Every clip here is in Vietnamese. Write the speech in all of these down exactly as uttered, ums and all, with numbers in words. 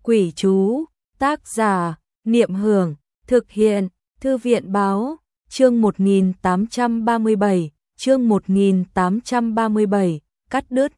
Quỷ chú, tác giả, Niệm Hưởng, thực hiện, Thư viện báo, chương một nghìn tám trăm ba mươi bảy, chương một nghìn tám trăm ba mươi bảy, cắt đứt.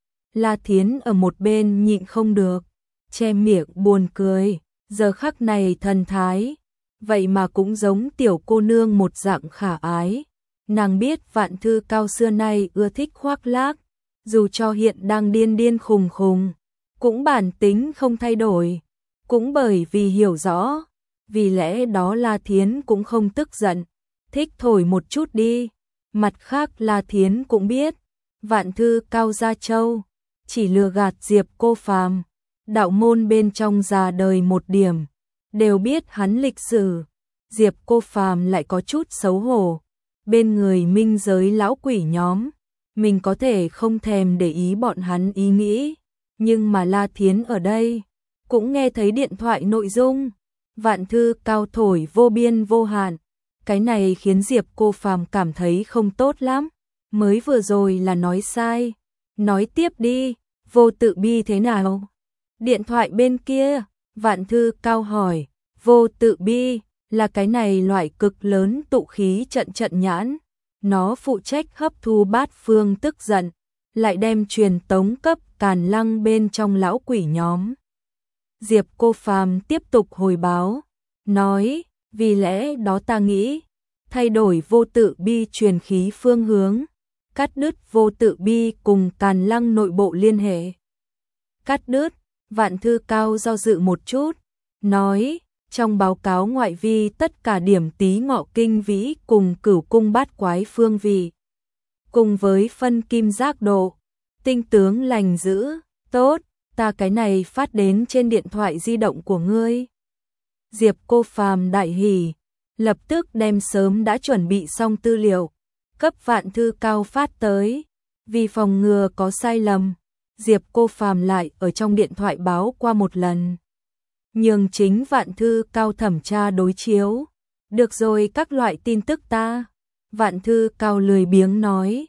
La Thiến ở một bên nhịn không được, che miệng buồn cười, giờ khắc này thần thái, vậy mà cũng giống tiểu cô nương một dạng khả ái. Nàng biết Vạn Thư Cao xưa nay ưa thích khoác lác, dù cho hiện đang điên điên khùng khùng, cũng bản tính không thay đổi, cũng bởi vì hiểu rõ, vì lẽ đó La Thiến cũng không tức giận, thích thổi một chút đi. Mặt khác La Thiến cũng biết, Vạn Thư Cao gia châu, chỉ lừa gạt Diệp Cô Phàm, đạo môn bên trong già đời một điểm, đều biết hắn lịch sử. Diệp Cô Phàm lại có chút xấu hổ, bên người minh giới lão quỷ nhóm, mình có thể không thèm để ý bọn hắn ý nghĩ, nhưng mà La Thiến ở đây, cũng nghe thấy điện thoại nội dung, Vạn Thư Cao thổi vô biên vô hạn, cái này khiến Diệp Cô Phàm cảm thấy không tốt lắm, mới vừa rồi là nói sai, nói tiếp đi, Vô Tự Bi thế nào? Điện thoại bên kia, Vạn Thư Cao hỏi, Vô Tự Bi là cái này loại cực lớn tụ khí trận trận nhãn, nó phụ trách hấp thu bát phương tức giận, lại đem truyền tống cấp Càn Lăng bên trong lão quỷ nhóm. Diệp Cô Phàm tiếp tục hồi báo, nói, vì lẽ đó ta nghĩ, thay đổi Vô Tự Bi truyền khí phương hướng, cắt đứt Vô Tự Bi cùng Càn Lăng nội bộ liên hệ. Cắt đứt, Vạn Thư Cao do dự một chút, nói, trong báo cáo ngoại vi tất cả điểm Tý Ngọ kinh vĩ cùng Cửu cung bát quái phương vị, cùng với phân kim giác độ, tinh tướng lành dữ, tốt, ta cái này phát đến trên điện thoại di động của ngươi. Diệp Cô Phàm đại hỉ, lập tức đem sớm đã chuẩn bị xong tư liệu, cấp Vạn Thư Cao phát tới, vì phòng ngừa có sai lầm, Diệp Cô Phàm lại ở trong điện thoại báo qua một lần. Nhưng chính Vạn Thư Cao thẩm tra đối chiếu, được rồi các loại tin tức ta. Vạn Thư Cao lười biếng nói,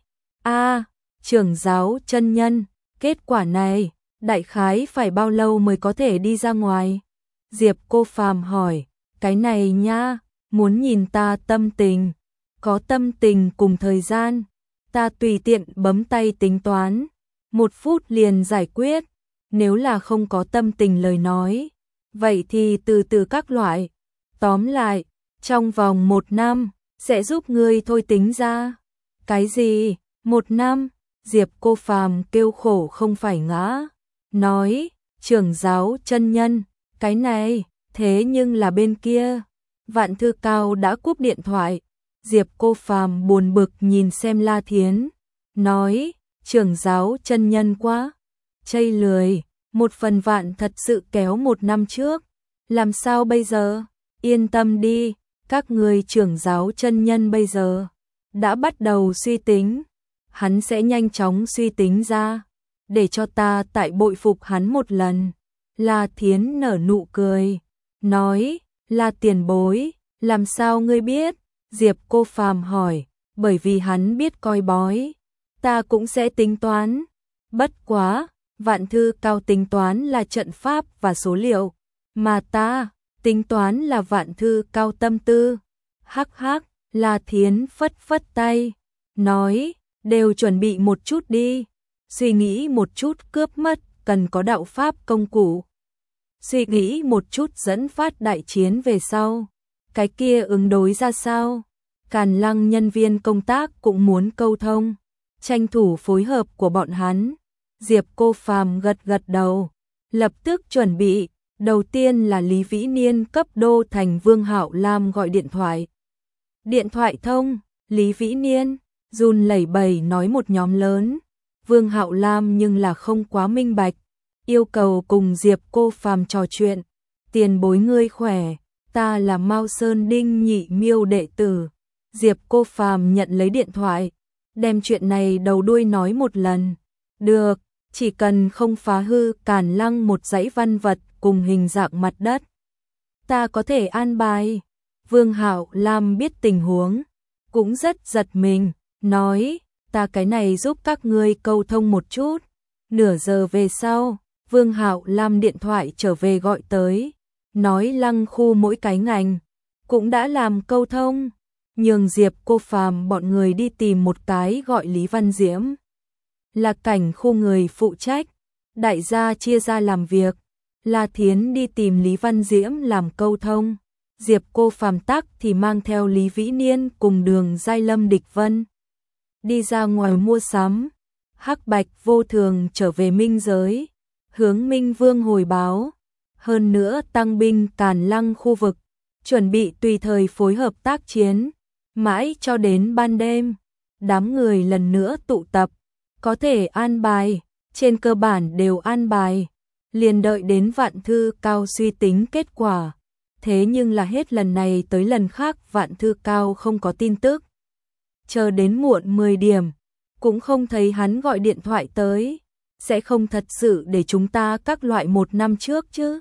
a trưởng giáo chân nhân, kết quả này, đại khái phải bao lâu mới có thể đi ra ngoài? Diệp Cô Phàm hỏi, cái này nha, muốn nhìn ta tâm tình, có tâm tình cùng thời gian, ta tùy tiện bấm tay tính toán, một phút liền giải quyết, nếu là không có tâm tình lời nói, vậy thì từ từ các loại, tóm lại, trong vòng một năm, sẽ giúp ngươi thôi tính ra. Cái gì? Một năm? Diệp Cô Phàm kêu khổ không phải ngã, nói, trưởng giáo chân nhân, cái này, thế nhưng là bên kia. Vạn Thư Cao đã cúp điện thoại, Diệp Cô Phàm buồn bực nhìn xem La Thiến, nói, trưởng giáo chân nhân quá, chây lười, một phần vạn thật sự kéo một năm trước, làm sao bây giờ? Yên tâm đi, các người trưởng giáo chân nhân bây giờ đã bắt đầu suy tính, hắn sẽ nhanh chóng suy tính ra, để cho ta tại bội phục hắn một lần. La Thiến nở nụ cười, nói, là tiền bối, làm sao ngươi biết? Diệp Cô Phàm hỏi, bởi vì hắn biết coi bói, ta cũng sẽ tính toán, bất quá, Vạn Thư Cao tính toán là trận pháp và số liệu, mà ta tính toán là Vạn Thư Cao tâm tư. Hắc hắc, La Thiến phất phất tay, nói, đều chuẩn bị một chút đi, suy nghĩ một chút cướp mất, cần có đạo pháp công cụ. Suy nghĩ một chút dẫn phát đại chiến về sau, cái kia ứng đối ra sao? Càn Lăng nhân viên công tác cũng muốn câu thông, tranh thủ phối hợp của bọn hắn. Diệp Cô Phàm gật gật đầu, lập tức chuẩn bị, đầu tiên là Lý Vĩ Niên cấp Đô Thành Vương Hạo Lam gọi điện thoại. Điện thoại thông, Lý Vĩ Niên, run lẩy bẩy nói một nhóm lớn, Vương Hạo Lam nhưng là không quá minh bạch, yêu cầu cùng Diệp Cô Phàm trò chuyện, tiền bối ngươi khỏe, ta là Mao Sơn Đinh Nhị Miêu đệ tử. Diệp Cô Phàm nhận lấy điện thoại, đem chuyện này đầu đuôi nói một lần, được, chỉ cần không phá hư Càn Lăng một dãy văn vật cùng hình dạng mặt đất, ta có thể an bài. Vương Hạo Lam biết tình huống, cũng rất giật mình, nói, ta cái này giúp các ngươi câu thông một chút. Nửa giờ về sau, Vương Hạo Lam điện thoại trở về gọi tới, nói Lăng Khu mỗi cái ngành cũng đã làm câu thông, nhường Diệp Cô Phàm bọn người đi tìm một cái gọi Lý Văn Diễm, là cảnh khu người phụ trách, đại gia chia ra làm việc, La Thiến đi tìm Lý Văn Diễm làm câu thông, Diệp Cô Phàm tắc thì mang theo Lý Vĩ Niên cùng Đường Giai Lâm Địch Vân đi ra ngoài mua sắm. Hắc Bạch Vô Thường trở về Minh giới, hướng Minh Vương hồi báo, hơn nữa tăng binh Càn Lăng khu vực, chuẩn bị tùy thời phối hợp tác chiến, mãi cho đến ban đêm, đám người lần nữa tụ tập, có thể an bài, trên cơ bản đều an bài, liền đợi đến Vạn Thư Cao suy tính kết quả, thế nhưng là hết lần này tới lần khác Vạn Thư Cao không có tin tức, chờ đến muộn mười điểm, cũng không thấy hắn gọi điện thoại tới, sẽ không thật sự để chúng ta các loại một năm trước chứ.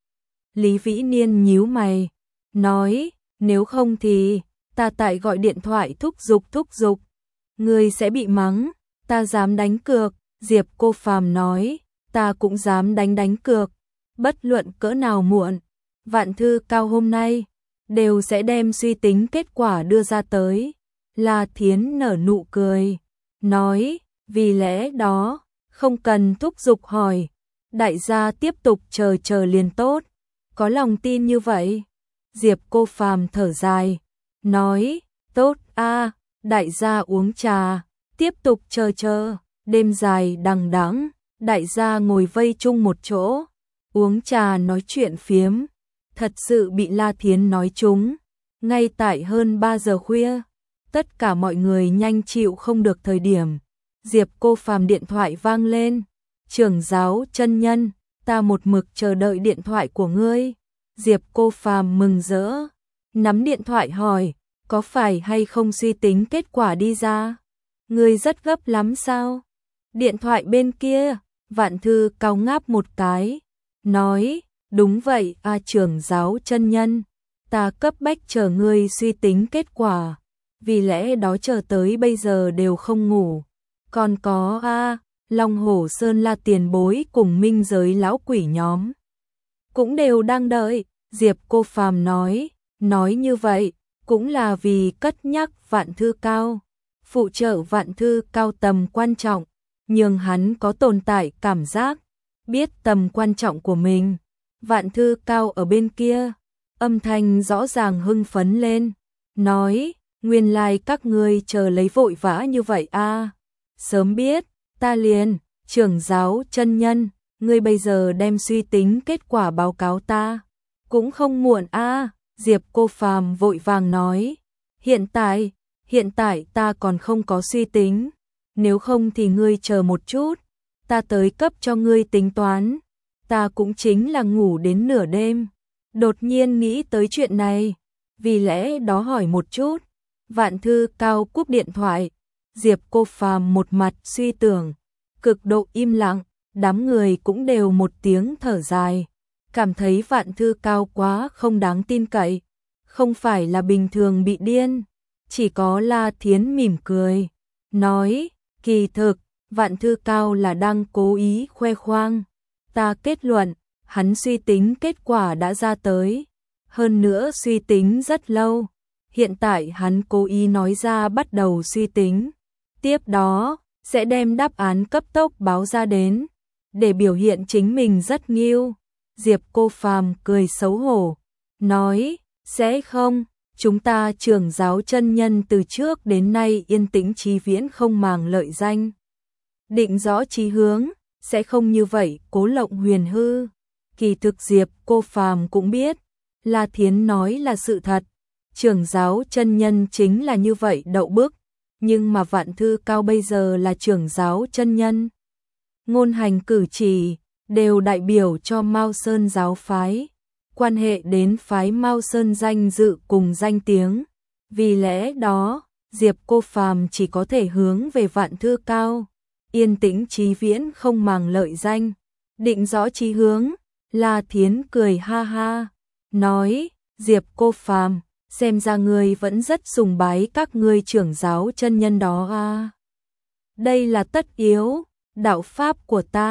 Lý Vĩ Niên nhíu mày, nói, nếu không thì, ta tại gọi điện thoại thúc giục thúc giục, người sẽ bị mắng, ta dám đánh cược, Diệp Cô Phàm nói, ta cũng dám đánh đánh cược, bất luận cỡ nào muộn, Vạn Thư Cao hôm nay, đều sẽ đem suy tính kết quả đưa ra tới. La Thiến nở nụ cười, nói, vì lẽ đó, không cần thúc giục hỏi, đại gia tiếp tục chờ chờ liền tốt, có lòng tin như vậy. Diệp Cô Phàm thở dài, nói, tốt a, đại gia uống trà, tiếp tục chờ chờ, đêm dài đằng đẵng, đại gia ngồi vây chung một chỗ, uống trà nói chuyện phiếm, thật sự bị La Thiến nói trúng, ngay tại hơn ba giờ khuya. Tất cả mọi người nhanh chịu không được thời điểm, Diệp Cô Phàm điện thoại vang lên, trưởng giáo chân nhân, ta một mực chờ đợi điện thoại của ngươi. Diệp Cô Phàm mừng rỡ, nắm điện thoại hỏi, có phải hay không suy tính kết quả đi ra? Ngươi rất gấp lắm sao? Điện thoại bên kia, Vạn Thư Cao ngáp một cái, nói, đúng vậy a trưởng giáo chân nhân, ta cấp bách chờ ngươi suy tính kết quả. Vì lẽ đó chờ tới bây giờ đều không ngủ. Còn có a, Long Hổ Sơn La tiền bối cùng Minh giới lão quỷ nhóm cũng đều đang đợi. Diệp Cô Phàm nói, nói như vậy cũng là vì cất nhắc Vạn Thư Cao, phụ trợ Vạn Thư Cao tầm quan trọng, nhưng hắn có tồn tại cảm giác, biết tầm quan trọng của mình. Vạn Thư Cao ở bên kia, âm thanh rõ ràng hưng phấn lên, nói, nguyên lai like các ngươi chờ lấy vội vã như vậy a, à. Sớm biết, ta liền, trưởng giáo chân nhân, ngươi bây giờ đem suy tính kết quả báo cáo ta, cũng không muộn a. À. Diệp Cô Phàm vội vàng nói, hiện tại, hiện tại ta còn không có suy tính, nếu không thì ngươi chờ một chút, ta tới cấp cho ngươi tính toán, ta cũng chính là ngủ đến nửa đêm, đột nhiên nghĩ tới chuyện này, vì lẽ đó hỏi một chút. Vạn Thư Cao cúp điện thoại, Diệp Cô Phàm một mặt suy tưởng, cực độ im lặng, đám người cũng đều một tiếng thở dài, cảm thấy Vạn Thư Cao quá không đáng tin cậy, không phải là bình thường bị điên, chỉ có La Thiến mỉm cười, nói, kỳ thực, Vạn Thư Cao là đang cố ý khoe khoang, ta kết luận, hắn suy tính kết quả đã ra tới, hơn nữa suy tính rất lâu. Hiện tại hắn cố ý nói ra bắt đầu suy tính, tiếp đó sẽ đem đáp án cấp tốc báo ra đến, để biểu hiện chính mình rất nghiêu. Diệp Cô Phàm cười xấu hổ, nói, sẽ không, chúng ta trưởng giáo chân nhân từ trước đến nay yên tĩnh chí viễn không màng lợi danh. Định rõ chí hướng, sẽ không như vậy cố lộng huyền hư. Kỳ thực Diệp Cô Phàm cũng biết, La Thiến nói là sự thật. Trưởng giáo chân nhân chính là như vậy đậu bức, nhưng mà Vạn Thư Cao bây giờ là trưởng giáo chân nhân. Ngôn hành cử chỉ, đều đại biểu cho Mao Sơn giáo phái, quan hệ đến phái Mao Sơn danh dự cùng danh tiếng. Vì lẽ đó, Diệp Cô Phàm chỉ có thể hướng về Vạn Thư Cao, yên tĩnh chí viễn không màng lợi danh, định rõ chí hướng. La Thiến cười ha ha, nói, Diệp Cô Phàm, xem ra ngươi vẫn rất sùng bái các ngươi trưởng giáo chân nhân đó a. À. Đây là tất yếu, đạo pháp của ta,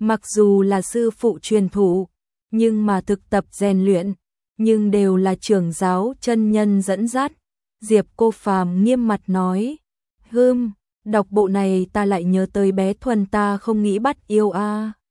Mặc dù là sư phụ truyền thụ, nhưng mà thực tập rèn luyện, nhưng đều là trưởng giáo chân nhân dẫn dắt. Diệp Cô Phàm nghiêm mặt nói, hưm, đọc bộ này ta lại nhớ tới bé Thuần ta không nghĩ bắt yêu a.